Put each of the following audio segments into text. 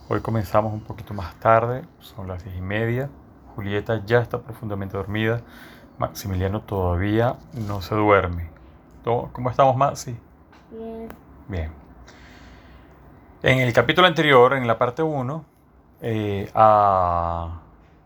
Hoy comenzamos un poquito más tarde, son las 10:30. Julieta ya está profundamente dormida. Maximiliano todavía no se duerme. ¿Cómo estamos, Maxi? Bien. Bien. En el capítulo anterior, en la parte uno, eh, a,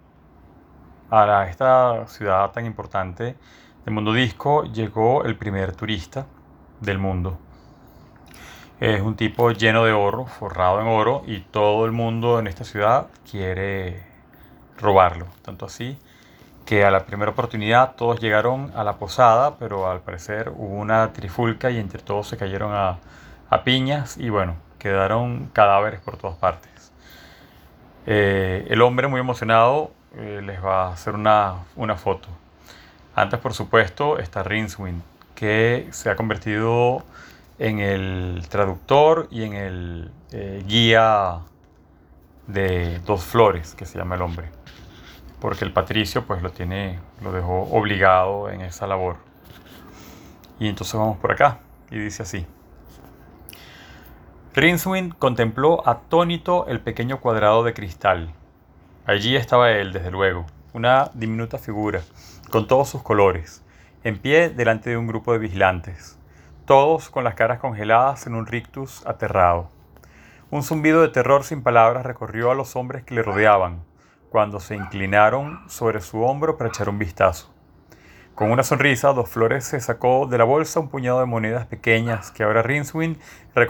esta ciudad tan importante del mundo disco llegó el primer turista del mundo. Es un tipo lleno de oro, forrado en oro, y todo el mundo en esta ciudad quiere robarlo. Tanto así que a la primera oportunidad todos llegaron a la posada, pero al parecer hubo una trifulca y entre todos se cayeron a piñas y bueno, quedaron cadáveres por todas partes. El hombre muy emocionado les va a hacer una foto. Antes, por supuesto, está Rincewind, que se ha convertido en el traductor y en el guía de Dos Flores, que se llama el hombre, porque el patricio pues lo dejó obligado en esa labor. Y entonces vamos por acá y dice así: Rincewind contempló atónito el pequeño cuadrado de cristal. Allí estaba él, desde luego, una diminuta figura, con todos sus colores, en pie delante de un grupo de vigilantes, todos con las caras congeladas en un rictus aterrado. Un zumbido de terror sin palabras recorrió a los hombres que le rodeaban, cuando se inclinaron sobre su hombro para echar un vistazo. Con una sonrisa, Dos Flores se sacó de la bolsa un puñado de monedas pequeñas que ahora Rincewind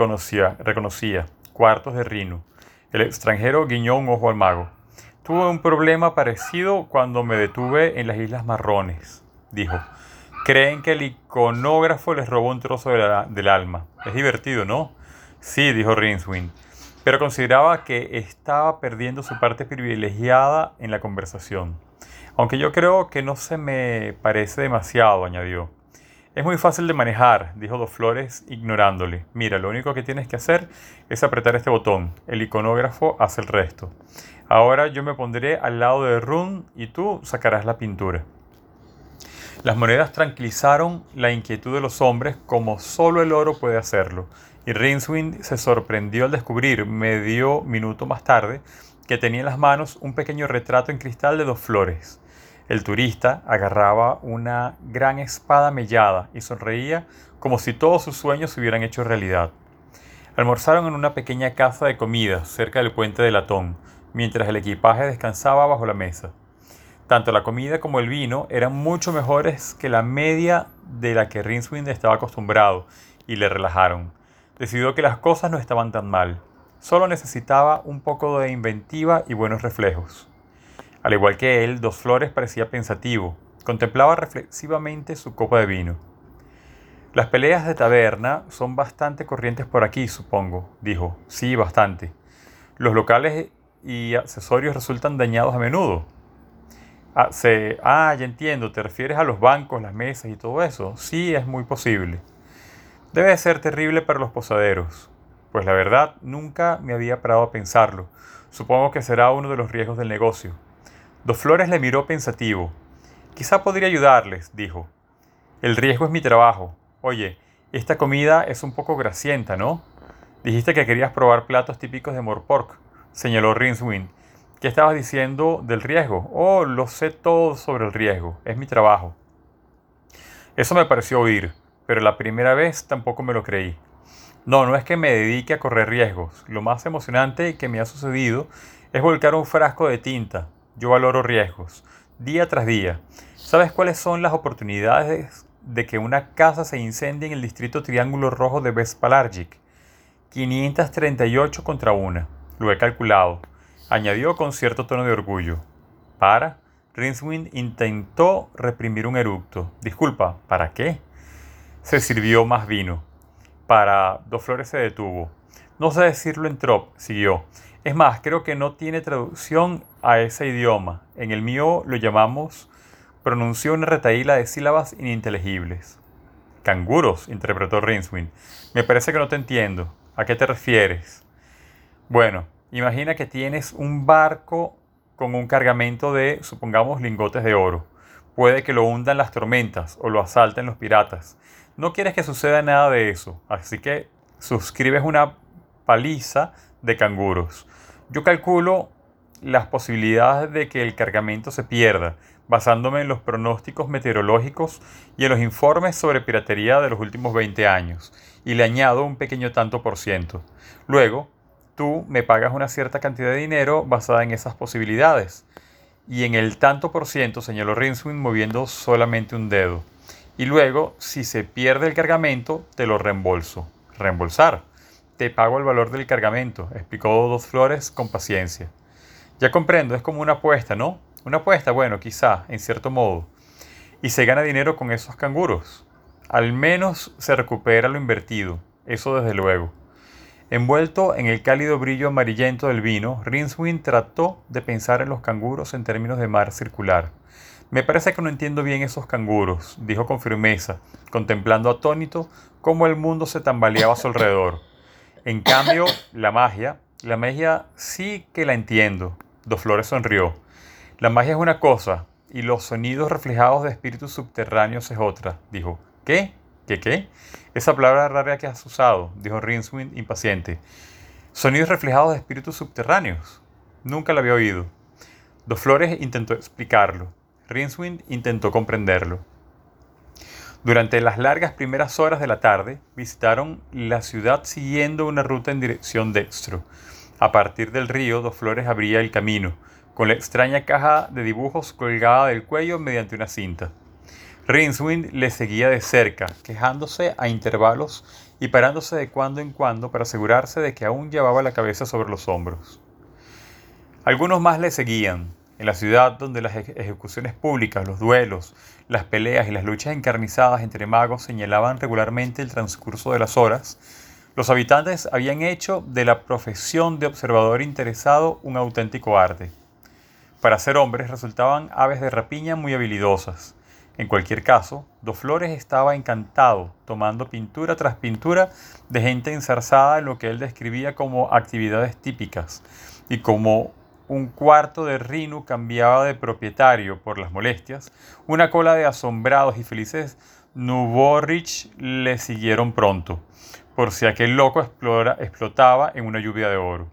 reconocía, cuartos de rino. El extranjero guiñó un ojo al mago. Tuve un problema parecido cuando me detuve en las Islas Marrones, dijo. Creen que el iconógrafo les robó un trozo del alma. Es divertido, ¿no? Sí, dijo Rincewind, pero consideraba que estaba perdiendo su parte privilegiada en la conversación. Aunque yo creo que no se me parece demasiado, añadió. Es muy fácil de manejar, dijo Dos Flores, ignorándole. Mira, lo único que tienes que hacer es apretar este botón. El iconógrafo hace el resto. Ahora yo me pondré al lado de Run y tú sacarás la pintura. Las monedas tranquilizaron la inquietud de los hombres como solo el oro puede hacerlo, y Rincewind se sorprendió al descubrir, medio minuto más tarde, que tenía en las manos un pequeño retrato en cristal de Dos Flores. El turista agarraba una gran espada mellada y sonreía como si todos sus sueños se hubieran hecho realidad. Almorzaron en una pequeña casa de comida cerca del puente de latón, mientras el equipaje descansaba bajo la mesa. Tanto la comida como el vino eran mucho mejores que la media de la que Rincewind estaba acostumbrado y le relajaron. Decidió que las cosas no estaban tan mal. Solo necesitaba un poco de inventiva y buenos reflejos. Al igual que él, Dos Flores parecía pensativo. Contemplaba reflexivamente su copa de vino. Las peleas de taberna son bastante corrientes por aquí, supongo, dijo. Sí, bastante. Los locales y accesorios resultan dañados a menudo. Ya entiendo, ¿te refieres a los bancos, las mesas y todo eso? Sí, es muy posible. Debe ser terrible para los posaderos. Pues la verdad, nunca me había parado a pensarlo. Supongo que será uno de los riesgos del negocio. Dos Flores le miró pensativo. Quizá podría ayudarles, dijo. El riesgo es mi trabajo. Oye, esta comida es un poco grasienta, ¿no? Dijiste que querías probar platos típicos de Morpork, señaló Rincewind. ¿Qué estabas diciendo del riesgo? Oh, lo sé todo sobre el riesgo. Es mi trabajo. Eso me pareció oír, pero la primera vez tampoco me lo creí. No, no es que me dedique a correr riesgos. Lo más emocionante que me ha sucedido es volcar un frasco de tinta. Yo valoro riesgos, día tras día. ¿Sabes cuáles son las oportunidades de que una casa se incendie en el distrito Triángulo Rojo de Vespalargic? 538 contra una. Lo he calculado. Añadió con cierto tono de orgullo. Rincewind intentó reprimir un eructo. Disculpa, ¿para qué? Se sirvió más vino. Dos Flores se detuvo. No sé decirlo en trop, siguió. Es más, creo que no tiene traducción a ese idioma. En el mío lo llamamos. Pronunció una retahíla de sílabas ininteligibles. Canguros, interpretó Rincewind. Me parece que no te entiendo. ¿A qué te refieres? Bueno, imagina que tienes un barco con un cargamento de, supongamos, lingotes de oro. Puede que lo hundan las tormentas o lo asalten los piratas. No quieres que suceda nada de eso, así que suscribes una paliza de canguros. Yo calculo las posibilidades de que el cargamento se pierda, basándome en los pronósticos meteorológicos y en los informes sobre piratería de los últimos 20 años, y le añado un pequeño tanto por ciento. Luego, tú me pagas una cierta cantidad de dinero basada en esas posibilidades. Y en el tanto por ciento, señaló Rincewind moviendo solamente un dedo. Y luego, si se pierde el cargamento, te lo reembolso. ¿Reembolsar? Te pago el valor del cargamento, explicó Dos Flores con paciencia. Ya comprendo, es como una apuesta, ¿no? Una apuesta, bueno, quizá, en cierto modo. Y se gana dinero con esos canguros. Al menos se recupera lo invertido, eso desde luego. Envuelto en el cálido brillo amarillento del vino, Rincewind trató de pensar en los canguros en términos de mar circular. Me parece que no entiendo bien esos canguros, dijo con firmeza, contemplando atónito cómo el mundo se tambaleaba a su alrededor. En cambio, la magia sí que la entiendo. Dos Flores sonrió. La magia es una cosa, y los sonidos reflejados de espíritus subterráneos es otra, dijo. ¿Qué? ¿Qué? Esa palabra rara que has usado, dijo Rincewind impaciente. Sonidos reflejados de espíritus subterráneos. Nunca la había oído. Dos Flores intentó explicarlo. Rincewind intentó comprenderlo. Durante las largas primeras horas de la tarde, visitaron la ciudad siguiendo una ruta en dirección dextro. A partir del río, Dos Flores abría el camino, con la extraña caja de dibujos colgada del cuello mediante una cinta. Rincewind le seguía de cerca, quejándose a intervalos y parándose de cuando en cuando para asegurarse de que aún llevaba la cabeza sobre los hombros. Algunos más le seguían. En la ciudad donde las ejecuciones públicas, los duelos, las peleas y las luchas encarnizadas entre magos señalaban regularmente el transcurso de las horas, los habitantes habían hecho de la profesión de observador interesado un auténtico arte. Para ser hombres resultaban aves de rapiña muy habilidosas. En cualquier caso, Dos Flores estaba encantado, tomando pintura tras pintura de gente enzarzada en lo que él describía como actividades típicas, y como un cuarto de Rinu cambiaba de propietario por las molestias, una cola de asombrados y felices Nuborich le siguieron pronto, por si aquel loco explotaba en una lluvia de oro.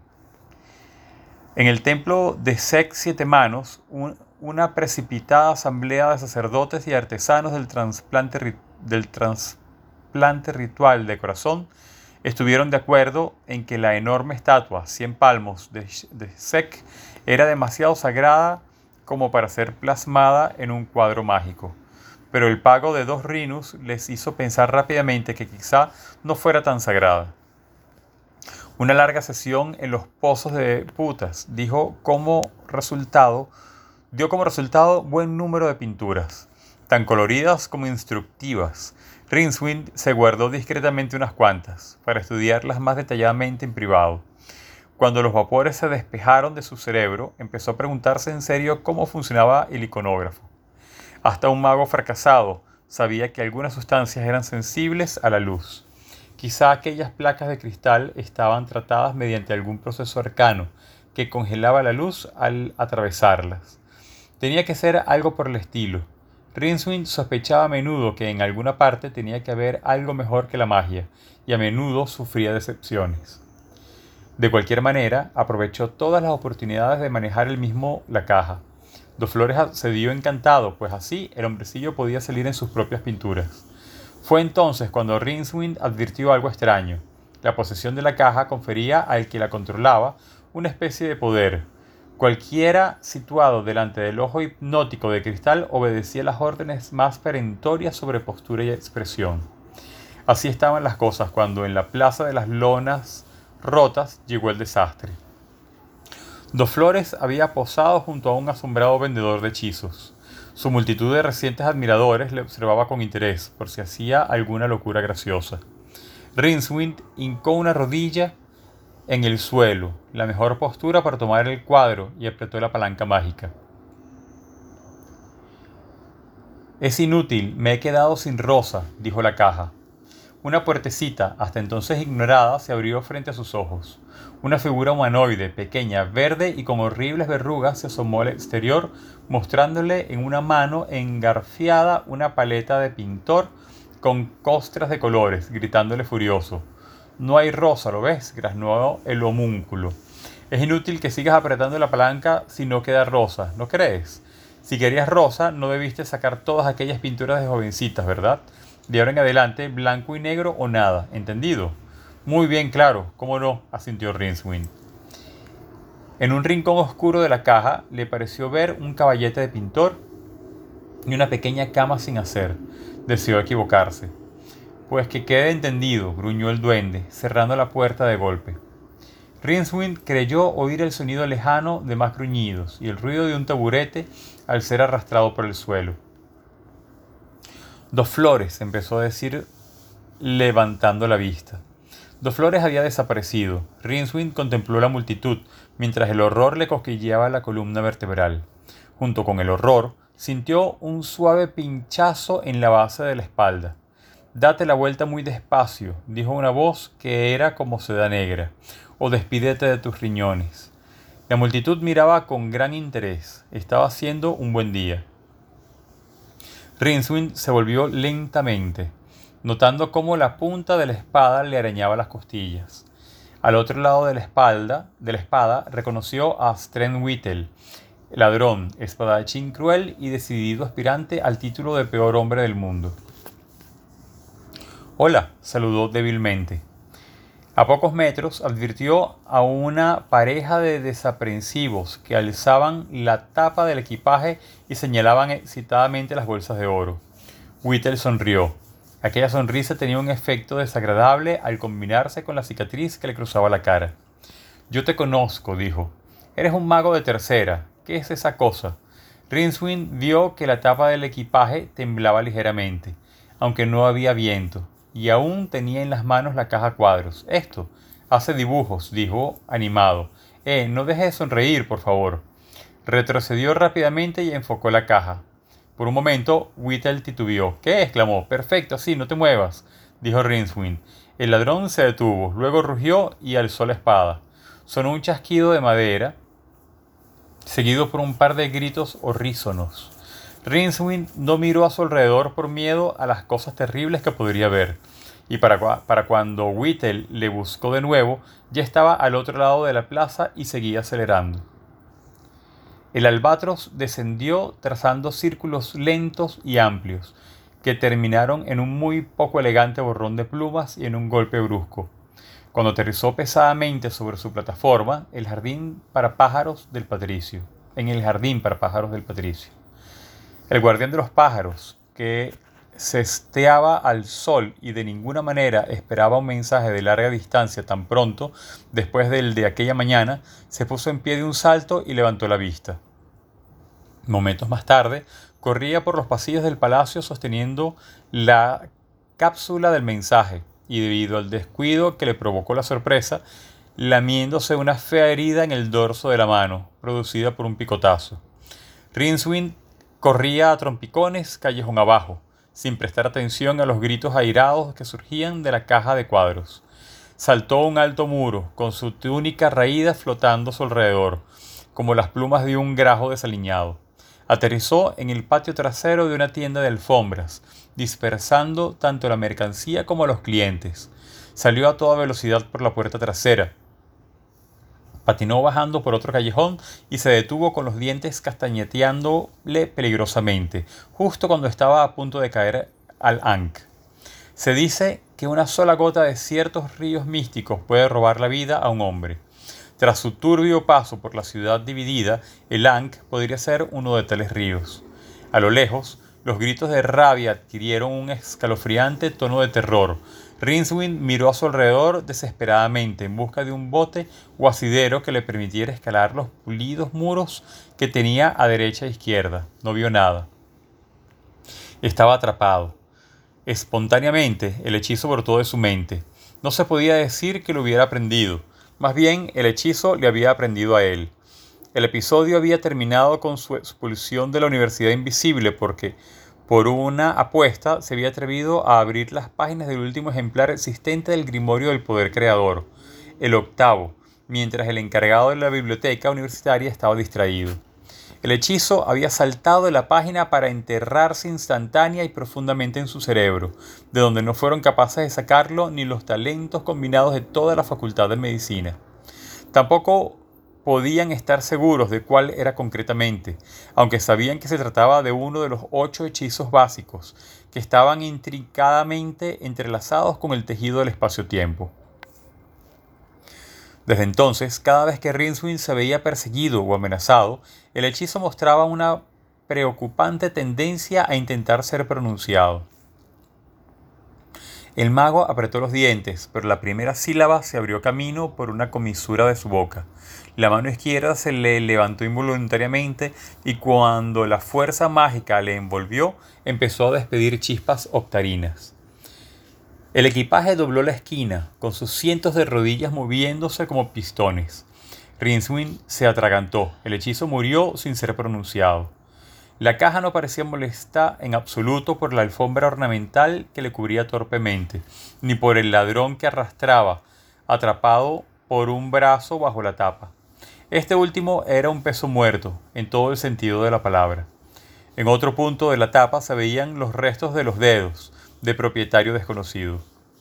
En el templo de Sec Siete Manos, una precipitada asamblea de sacerdotes y artesanos del trasplante ritual de corazón estuvieron de acuerdo en que la enorme estatua, 100 palmos de Sec, era demasiado sagrada como para ser plasmada en un cuadro mágico. Pero el pago de 2 rinus les hizo pensar rápidamente que quizá no fuera tan sagrada. Una larga sesión en los pozos de putas dio como resultado buen número de pinturas, tan coloridas como instructivas. Rincewind se guardó discretamente unas cuantas, para estudiarlas más detalladamente en privado. Cuando los vapores se despejaron de su cerebro, empezó a preguntarse en serio cómo funcionaba el iconógrafo. Hasta un mago fracasado sabía que algunas sustancias eran sensibles a la luz. Quizá aquellas placas de cristal estaban tratadas mediante algún proceso arcano que congelaba la luz al atravesarlas. Tenía que ser algo por el estilo. Rincewind sospechaba a menudo que en alguna parte tenía que haber algo mejor que la magia, y a menudo sufría decepciones. De cualquier manera, aprovechó todas las oportunidades de manejar él mismo la caja. Dos Flores accedió encantado, pues así el hombrecillo podía salir en sus propias pinturas. Fue entonces cuando Rincewind advirtió algo extraño. La posesión de la caja confería al que la controlaba una especie de poder. Cualquiera situado delante del ojo hipnótico de cristal obedecía las órdenes más perentorias sobre postura y expresión. Así estaban las cosas cuando en la plaza de las lonas rotas llegó el desastre. Dos Flores había posado junto a un asombrado vendedor de hechizos. Su multitud de recientes admiradores le observaba con interés, por si hacía alguna locura graciosa. Rincewind hincó una rodilla en el suelo, la mejor postura para tomar el cuadro, y apretó la palanca mágica. Es inútil, me he quedado sin rosa, dijo la caja. Una puertecita, hasta entonces ignorada, se abrió frente a sus ojos. Una figura humanoide, pequeña, verde y con horribles verrugas, se asomó al exterior, mostrándole en una mano engarfiada una paleta de pintor con costras de colores, gritándole furioso. «No hay rosa, ¿lo ves?», graznó el homúnculo. Es inútil que sigas apretando la palanca si no queda rosa, ¿no crees? Si querías rosa, no debiste sacar todas aquellas pinturas de jovencitas, ¿verdad? De ahora en adelante, blanco y negro o nada, ¿entendido? Muy bien, claro, cómo no, asintió Rincewind. En un rincón oscuro de la caja le pareció ver un caballete de pintor y una pequeña cama sin hacer. Deseó equivocarse. Pues que quede entendido, gruñó el duende, cerrando la puerta de golpe. Rincewind creyó oír el sonido lejano de más gruñidos y el ruido de un taburete al ser arrastrado por el suelo. Dos Flores, empezó a decir levantando la vista. Dos Flores había desaparecido. Rincewind contempló la multitud, mientras el horror le cosquilleaba la columna vertebral. Junto con el horror, sintió un suave pinchazo en la base de la espalda. «Date la vuelta muy despacio», dijo una voz que era como seda negra, «o despídete de tus riñones». La multitud miraba con gran interés. Estaba haciendo un buen día. Rincewind se volvió lentamente, notando cómo la punta de la espada le arañaba las costillas. Al otro lado de la espada reconoció a Stren Whittle, ladrón, espadachín cruel y decidido aspirante al título de peor hombre del mundo. «Hola», saludó débilmente. A pocos metros advirtió a una pareja de desaprensivos que alzaban la tapa del equipaje y señalaban excitadamente las bolsas de oro. Whittle sonrió. Aquella sonrisa tenía un efecto desagradable al combinarse con la cicatriz que le cruzaba la cara. «Yo te conozco», dijo. «Eres un mago de tercera. ¿Qué es esa cosa?» Rincewind vio que la tapa del equipaje temblaba ligeramente, aunque no había viento, y aún tenía en las manos la caja cuadros. «Esto hace dibujos», dijo animado. No dejes de sonreír, por favor». Retrocedió rápidamente y enfocó la caja. Por un momento, Whittle titubeó. «¿Qué?» exclamó. «Perfecto, así, no te muevas», dijo Rincewind. El ladrón se detuvo, luego rugió y alzó la espada. Sonó un chasquido de madera, seguido por un par de gritos horrísonos. Rincewind no miró a su alrededor por miedo a las cosas terribles que podría ver, y para cuando Whittle le buscó de nuevo, ya estaba al otro lado de la plaza y seguía acelerando. El albatros descendió trazando círculos lentos y amplios, que terminaron en un muy poco elegante borrón de plumas y en un golpe brusco. Cuando aterrizó pesadamente sobre su plataforma, en el jardín para pájaros del patricio. El guardián de los pájaros, que sesteaba al sol y de ninguna manera esperaba un mensaje de larga distancia tan pronto después del de aquella mañana, se puso en pie de un salto y levantó la vista. Momentos más tarde, corría por los pasillos del palacio sosteniendo la cápsula del mensaje y, debido al descuido que le provocó la sorpresa, lamiéndose una fea herida en el dorso de la mano, producida por un picotazo. Rincewind corría a trompicones callejón abajo, sin prestar atención a los gritos airados que surgían de la caja de cuadros. Saltó un alto muro, con su túnica raída flotando a su alrededor, como las plumas de un grajo desaliñado. Aterrizó en el patio trasero de una tienda de alfombras, dispersando tanto la mercancía como a los clientes. Salió a toda velocidad por la puerta trasera. Patinó bajando por otro callejón y se detuvo con los dientes castañeteándole peligrosamente, justo cuando estaba a punto de caer al Ankh. Se dice que una sola gota de ciertos ríos místicos puede robar la vida a un hombre. Tras su turbio paso por la ciudad dividida, el Ankh podría ser uno de tales ríos. A lo lejos, los gritos de rabia adquirieron un escalofriante tono de terror. Rincewind miró a su alrededor desesperadamente en busca de un bote o asidero que le permitiera escalar los pulidos muros que tenía a derecha e izquierda. No vio nada. Estaba atrapado. Espontáneamente, el hechizo brotó de su mente. No se podía decir que lo hubiera aprendido. Más bien, el hechizo le había aprendido a él. El episodio había terminado con su expulsión de la Universidad Invisible porque, por una apuesta, se había atrevido a abrir las páginas del último ejemplar existente del Grimorio del Poder Creador, el octavo, mientras el encargado de la biblioteca universitaria estaba distraído. El hechizo había saltado de la página para enterrarse instantánea y profundamente en su cerebro, de donde no fueron capaces de sacarlo ni los talentos combinados de toda la facultad de medicina. Tampoco podían estar seguros de cuál era concretamente, aunque sabían que se trataba de uno de los 8 hechizos básicos, que estaban intrincadamente entrelazados con el tejido del espacio-tiempo. Desde entonces, cada vez que Rincewind se veía perseguido o amenazado, el hechizo mostraba una preocupante tendencia a intentar ser pronunciado. El mago apretó los dientes, pero la primera sílaba se abrió camino por una comisura de su boca. La mano izquierda se le levantó involuntariamente y cuando la fuerza mágica le envolvió, empezó a despedir chispas octarinas. El equipaje dobló la esquina, con sus cientos de rodillas moviéndose como pistones. Rincewind se atragantó. El hechizo murió sin ser pronunciado. La caja no parecía molesta en absoluto por la alfombra ornamental que le cubría torpemente, ni por el ladrón que arrastraba, atrapado por un brazo bajo la tapa. Este último era un peso muerto, en todo el sentido de la palabra. En otro punto de la tapa se veían los restos de los dedos, de propietario desconocido.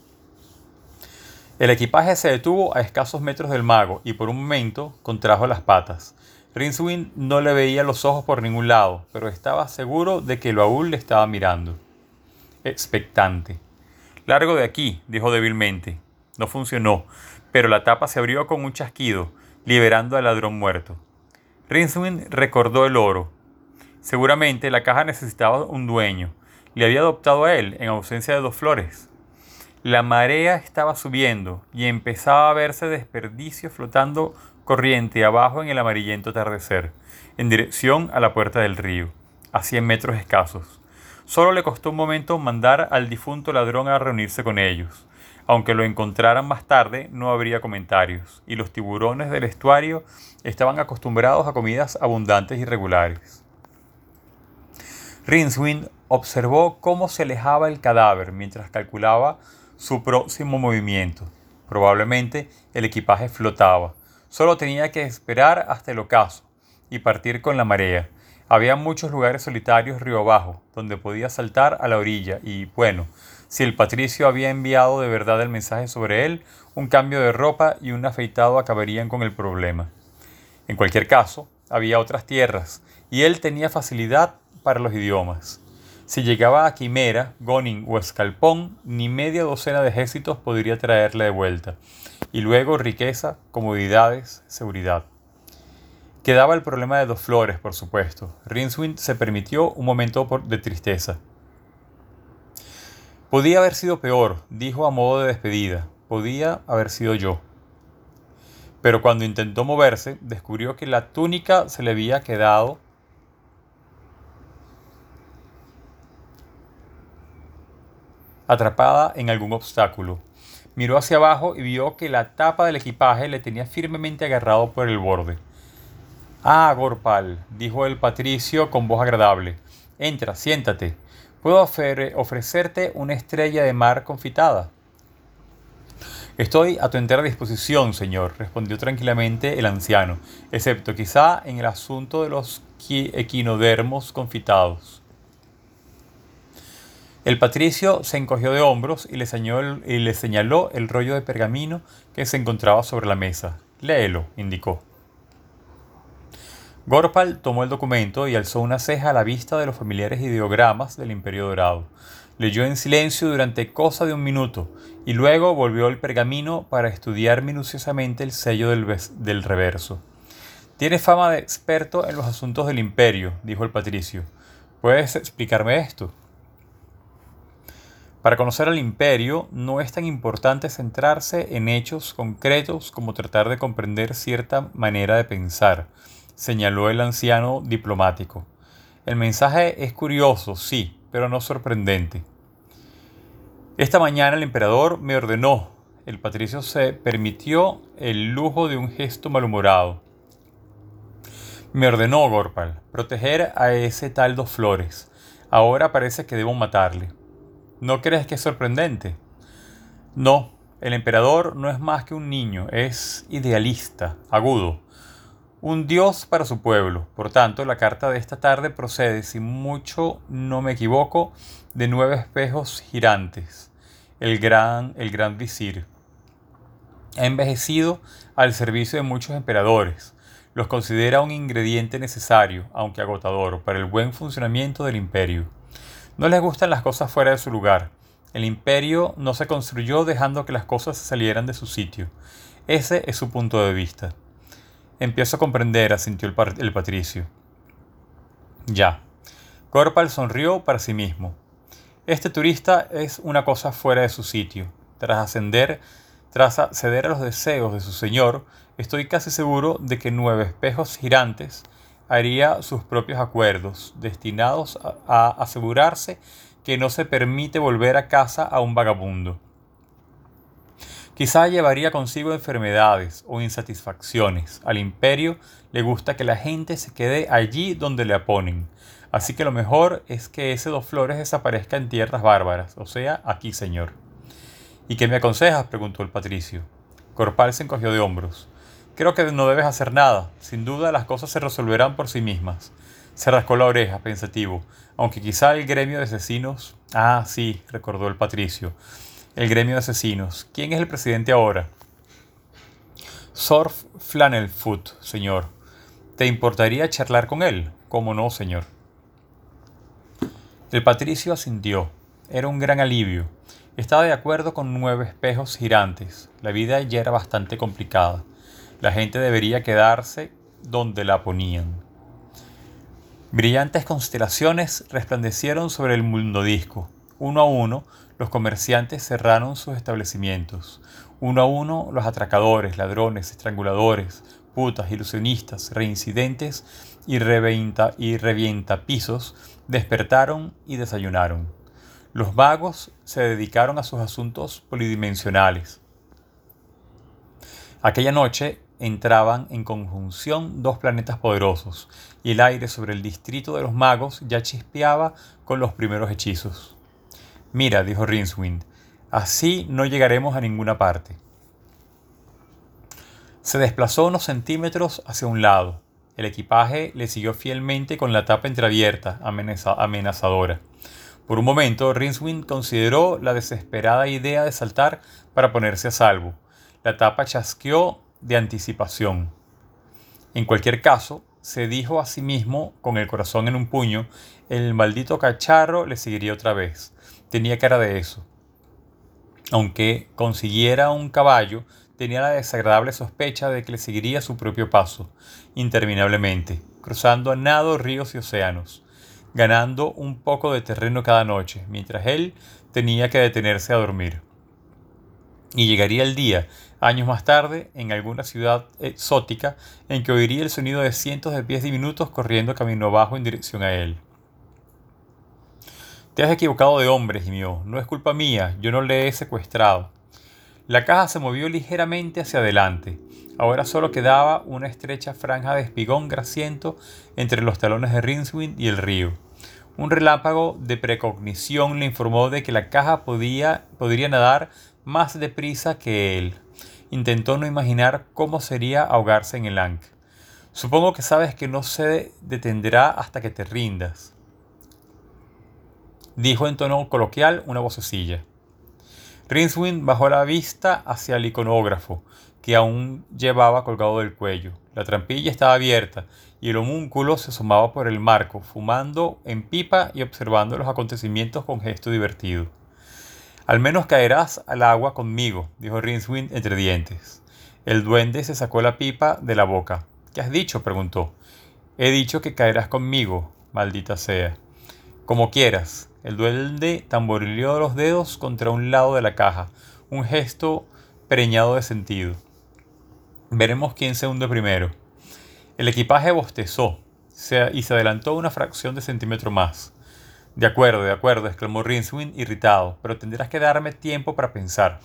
El equipaje se detuvo a escasos metros del mago y por un momento contrajo las patas. Rincewind no le veía los ojos por ningún lado, pero estaba seguro de que Loaúl le estaba mirando. Expectante. «Largo de aquí», dijo débilmente. No funcionó, pero la tapa se abrió con un chasquido, liberando al ladrón muerto. Rincewind recordó el oro. Seguramente la caja necesitaba un dueño. Le había adoptado a él en ausencia de dos flores. La marea estaba subiendo y empezaba a verse desperdicio flotando corriente abajo en el amarillento atardecer, en dirección a la puerta del río, a 100 metros escasos. Solo le costó un momento mandar al difunto ladrón a reunirse con ellos. Aunque lo encontraran más tarde, no habría comentarios, y los tiburones del estuario estaban acostumbrados a comidas abundantes y regulares. Rincewind observó cómo se alejaba el cadáver mientras calculaba su próximo movimiento. Probablemente el equipaje flotaba. Solo tenía que esperar hasta el ocaso y partir con la marea. Había muchos lugares solitarios río abajo, donde podía saltar a la orilla y, bueno, si el patricio había enviado de verdad el mensaje sobre él, un cambio de ropa y un afeitado acabarían con el problema. En cualquier caso, había otras tierras, y él tenía facilidad para los idiomas. Si llegaba a Quimera, Gonin o Escalpón, ni media docena de ejércitos podría traerle de vuelta. Y luego riqueza, comodidades, seguridad. Quedaba el problema de dos flores, por supuesto. Rincewind se permitió un momento de tristeza. Podía haber sido peor, dijo a modo de despedida. Podía haber sido yo. Pero cuando intentó moverse, descubrió que la túnica se le había quedado atrapada en algún obstáculo. Miró hacia abajo y vio que la tapa del equipaje le tenía firmemente agarrado por el borde. «Ah, Gorpal», dijo el patricio con voz agradable. «Entra, siéntate. ¿Puedo ofrecerte una estrella de mar confitada?» «Estoy a tu entera disposición, señor», respondió tranquilamente el anciano, «excepto quizá en el asunto de los equinodermos confitados». El patricio se encogió de hombros y le señaló el rollo de pergamino que se encontraba sobre la mesa. «Léelo», indicó. Gorpal tomó el documento y alzó una ceja a la vista de los familiares ideogramas del Imperio Dorado. Leyó en silencio durante cosa de un minuto y luego volvió al pergamino para estudiar minuciosamente el sello del reverso. «Tienes fama de experto en los asuntos del Imperio», dijo el patricio. «¿Puedes explicarme esto?» Para conocer al Imperio no es tan importante centrarse en hechos concretos como tratar de comprender cierta manera de pensar, señaló el anciano diplomático. El mensaje es curioso, sí, pero no sorprendente. Esta mañana el emperador me ordenó. El patricio se permitió el lujo de un gesto malhumorado. Me ordenó, Gorpal, proteger a ese tal Dos Flores. Ahora parece que debo matarle. ¿No crees que es sorprendente? No, el emperador no es más que un niño, es idealista, agudo. Un dios para su pueblo. Por tanto, la carta de esta tarde procede, si mucho no me equivoco, de 9 espejos girantes. El gran visir. Ha envejecido al servicio de muchos emperadores. Los considera un ingrediente necesario, aunque agotador, para el buen funcionamiento del imperio. No les gustan las cosas fuera de su lugar. El imperio no se construyó dejando que las cosas se salieran de su sitio. Ese es su punto de vista. Empiezo a comprender, asintió el patricio. Ya. Corpal sonrió para sí mismo. Este turista es una cosa fuera de su sitio. Tras acceder a los deseos de su señor, estoy casi seguro de que 9 espejos girantes haría sus propios acuerdos, destinados a asegurarse que no se permite volver a casa a un vagabundo. Quizá llevaría consigo enfermedades o insatisfacciones. Al imperio le gusta que la gente se quede allí donde le ponen. Así que lo mejor es que ese Dos Flores desaparezca en tierras bárbaras, o sea, aquí, señor. ¿Y qué me aconsejas?, preguntó el patricio. Corpal se encogió de hombros. Creo que no debes hacer nada. Sin duda las cosas se resolverán por sí mismas. Se rascó la oreja, pensativo, aunque quizá el gremio de asesinos... Ah, sí, recordó el patricio. El gremio de asesinos. ¿Quién es el presidente ahora? Sir Flannelfoot, señor. ¿Te importaría charlar con él? ¿Cómo no, señor? El patricio asintió. Era un gran alivio. Estaba de acuerdo con 9 espejos girantes. La vida ya era bastante complicada. La gente debería quedarse donde la ponían. Brillantes constelaciones resplandecieron sobre el mundodisco. Uno a uno, los comerciantes cerraron sus establecimientos. Uno a uno, los atracadores, ladrones, estranguladores, putas, ilusionistas, reincidentes y revientapisos despertaron y desayunaron. Los vagos se dedicaron a sus asuntos polidimensionales. Aquella noche entraban en conjunción 2 planetas poderosos, y el aire sobre el distrito de los magos ya chispeaba con los primeros hechizos. Mira, dijo Rincewind, así no llegaremos a ninguna parte. Se desplazó unos centímetros hacia un lado. El equipaje le siguió fielmente con la tapa entreabierta, amenazadora. Por un momento, Rincewind consideró la desesperada idea de saltar para ponerse a salvo. La tapa chasqueó de anticipación. En cualquier caso, se dijo a sí mismo, con el corazón en un puño, el maldito cacharro le seguiría otra vez. Tenía cara de eso. Aunque consiguiera un caballo, tenía la desagradable sospecha de que le seguiría su propio paso, interminablemente, cruzando a nado ríos y océanos, ganando un poco de terreno cada noche, mientras él tenía que detenerse a dormir. Y llegaría el día, años más tarde, en alguna ciudad exótica, en que oiría el sonido de cientos de pies diminutos corriendo camino abajo en dirección a él. Te has equivocado de hombre, gimió. No es culpa mía, yo no le he secuestrado. La caja se movió ligeramente hacia adelante. Ahora solo quedaba una estrecha franja de espigón grasiento entre los talones de Rincewind y el río. Un relámpago de precognición le informó de que la caja podría nadar más deprisa que él. Intentó no imaginar cómo sería ahogarse en el Ankh. Supongo que sabes que no se detendrá hasta que te rindas, dijo en tono coloquial una vocecilla. Rincewind bajó la vista hacia el iconógrafo, que aún llevaba colgado del cuello. La trampilla estaba abierta y el homúnculo se asomaba por el marco, fumando en pipa y observando los acontecimientos con gesto divertido. Al menos caerás al agua conmigo, dijo Rincewind entre dientes. El duende se sacó la pipa de la boca. ¿Qué has dicho?, preguntó. He dicho que caerás conmigo, maldita sea. Como quieras. El duende tamborileó los dedos contra un lado de la caja, un gesto preñado de sentido. Veremos quién se hunde primero. El equipaje bostezó y se adelantó una fracción de centímetro más. De acuerdo, exclamó Rincewind irritado, pero tendrás que darme tiempo para pensar.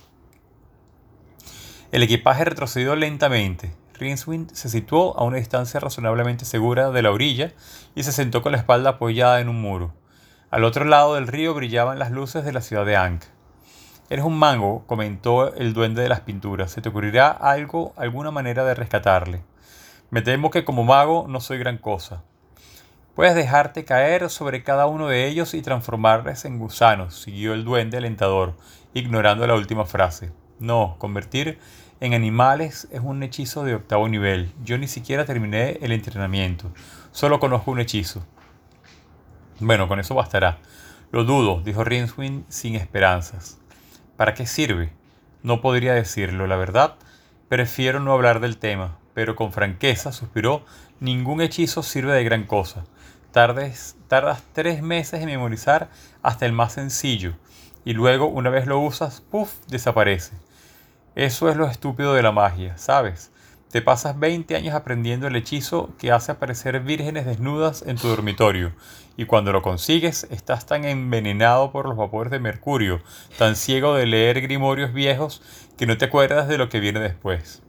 El equipaje retrocedió lentamente. Rincewind se situó a una distancia razonablemente segura de la orilla y se sentó con la espalda apoyada en un muro. Al otro lado del río brillaban las luces de la ciudad de Ankh. Eres un mago, comentó el duende de las pinturas. ¿Se te ocurrirá alguna manera de rescatarle? Me temo que como mago no soy gran cosa. Puedes dejarte caer sobre cada uno de ellos y transformarles en gusanos, siguió el duende alentador, ignorando la última frase. No, convertir En animales es un hechizo de 8º nivel. Yo ni siquiera terminé el entrenamiento. Solo conozco un hechizo. Bueno, con eso bastará. Lo dudo, dijo Rincewind sin esperanzas. ¿Para qué sirve? No podría decirlo, la verdad. Prefiero no hablar del tema, pero con franqueza suspiró. Ningún hechizo sirve de gran cosa. Tardas 3 meses en memorizar hasta el más sencillo, y luego, una vez lo usas, ¡puf!, desaparece. Eso es lo estúpido de la magia, ¿sabes? Te pasas 20 años aprendiendo el hechizo que hace aparecer vírgenes desnudas en tu dormitorio, y cuando lo consigues estás tan envenenado por los vapores de mercurio, tan ciego de leer grimorios viejos, que no te acuerdas de lo que viene después.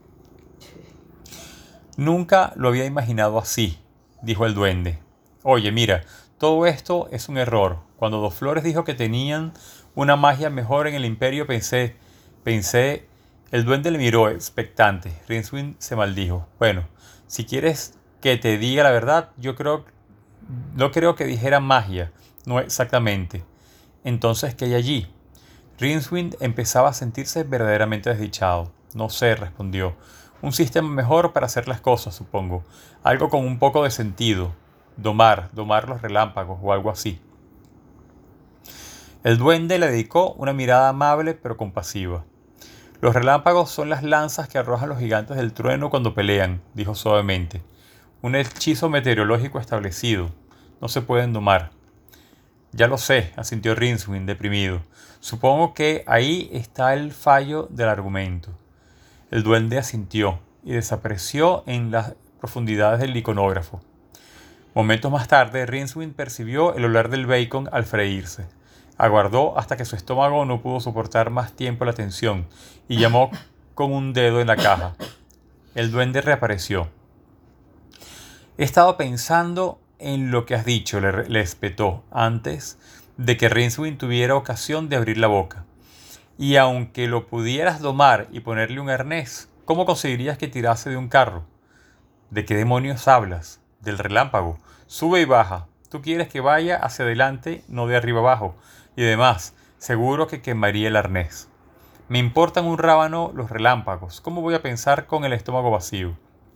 Nunca lo había imaginado así, dijo el duende. Oye, mira, todo esto es un error. Cuando Dos Flores dijo que tenían una magia mejor en el imperio, pensé, el duende le miró expectante. Rincewind se maldijo. Bueno, si quieres que te diga la verdad, no creo que dijera magia, no exactamente. Entonces, ¿qué hay allí? Rincewind empezaba a sentirse verdaderamente desdichado. No sé, respondió. Un sistema mejor para hacer las cosas, supongo. Algo con un poco de sentido. Domar los relámpagos o algo así. El duende le dedicó una mirada amable pero compasiva. Los relámpagos son las lanzas que arrojan los gigantes del trueno cuando pelean, dijo suavemente. Un hechizo meteorológico establecido. No se pueden domar. Ya lo sé, asintió Rincewind, deprimido. Supongo que ahí está el fallo del argumento. El duende asintió y desapareció en las profundidades del iconógrafo. Momentos más tarde, Rincewind percibió el olor del bacon al freírse. Aguardó hasta que su estómago no pudo soportar más tiempo la tensión y llamó con un dedo en la caja. El duende reapareció. He estado pensando en lo que has dicho, le espetó, antes de que Rincewind tuviera ocasión de abrir la boca. Y aunque lo pudieras domar y ponerle un arnés, ¿cómo conseguirías que tirase de un carro? ¿De qué demonios hablas? Del relámpago. Sube y baja. Tú quieres que vaya hacia adelante, no de arriba abajo. Y además, seguro que quemaría el arnés. Me importan un rábano los relámpagos. ¿Cómo voy a pensar con el estómago vacío?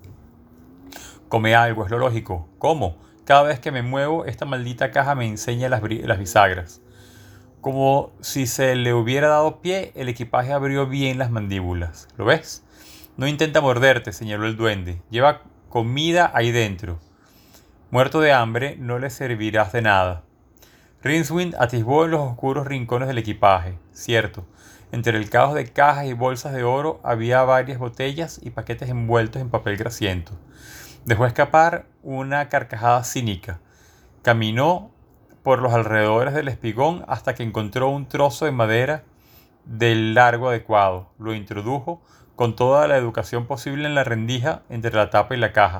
Come algo, es lo lógico. ¿Cómo? Cada vez que me muevo, esta maldita caja me enseña las bisagras. Como si se le hubiera dado pie, el equipaje abrió bien las mandíbulas. ¿Lo ves? No intenta morderte, señaló el duende. Lleva comida ahí dentro. Muerto de hambre, no le servirás de nada. Rincewind atisbó en los oscuros rincones del equipaje. Cierto, entre el caos de cajas y bolsas de oro había varias botellas y paquetes envueltos en papel grasiento. Dejó escapar una carcajada cínica. Caminó por los alrededores del espigón hasta que encontró un trozo de madera del largo adecuado. Lo introdujo con toda la educación posible en la rendija entre la tapa y la caja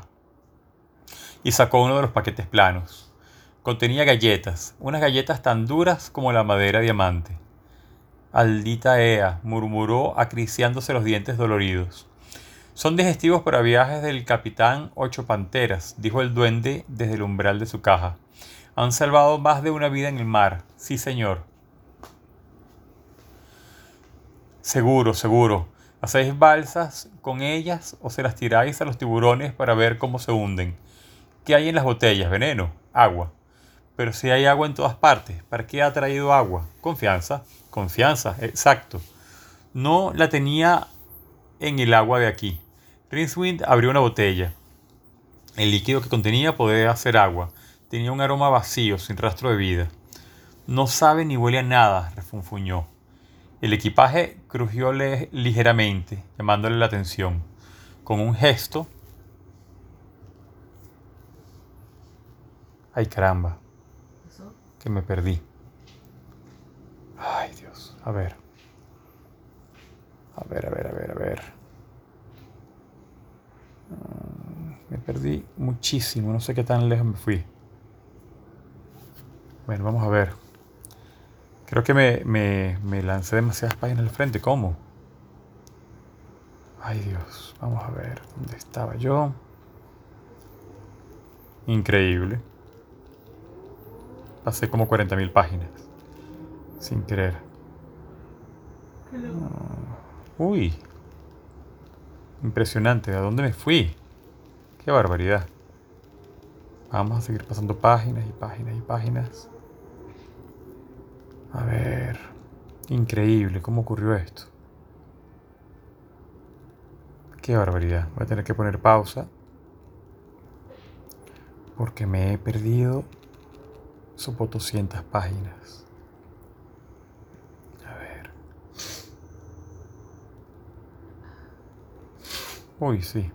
y sacó uno de los paquetes planos. Contenía galletas, unas galletas tan duras como la madera diamante. Aldita Ea, murmuró acariciándose los dientes doloridos. Son digestivos para viajes del capitán Ocho Panteras, dijo el duende desde el umbral de su caja. Han salvado más de una vida en el mar. Sí, señor. Seguro, seguro. ¿Hacéis balsas con ellas o se las tiráis a los tiburones para ver cómo se hunden? ¿Qué hay en las botellas? Veneno, agua. Pero si hay agua en todas partes, ¿para qué ha traído agua? Confianza, confianza, exacto. No la tenía en el agua de aquí. Rincewind abrió una botella. El líquido que contenía podía ser agua. Tenía un aroma vacío, sin rastro de vida. No sabe ni huele a nada, refunfuñó. El equipaje crujió ligeramente, llamándole la atención. Con un gesto... ¡Ay, caramba! Que me perdí. ¡Ay, Dios! A ver. A ver. Me perdí muchísimo. No sé qué tan lejos me fui. Bueno, vamos a ver. Creo que me lancé demasiadas páginas al frente. ¿Cómo? Ay, Dios. Vamos a ver. ¿Dónde estaba yo? Increíble. Pasé como 40.000 páginas. Sin querer. Uy. Impresionante. ¿A dónde me fui? ¡Qué barbaridad! Vamos a seguir pasando páginas y páginas y páginas. A ver. Increíble. ¿Cómo ocurrió esto? ¡Qué barbaridad! Voy a tener que poner pausa. Porque me he perdido. Supo 200 páginas. A ver. Uy, sí.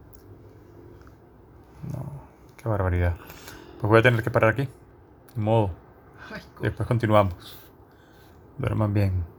No, qué barbaridad. Pues voy a tener que parar aquí. Ni modo. Ay, Después continuamos. Duerman bien.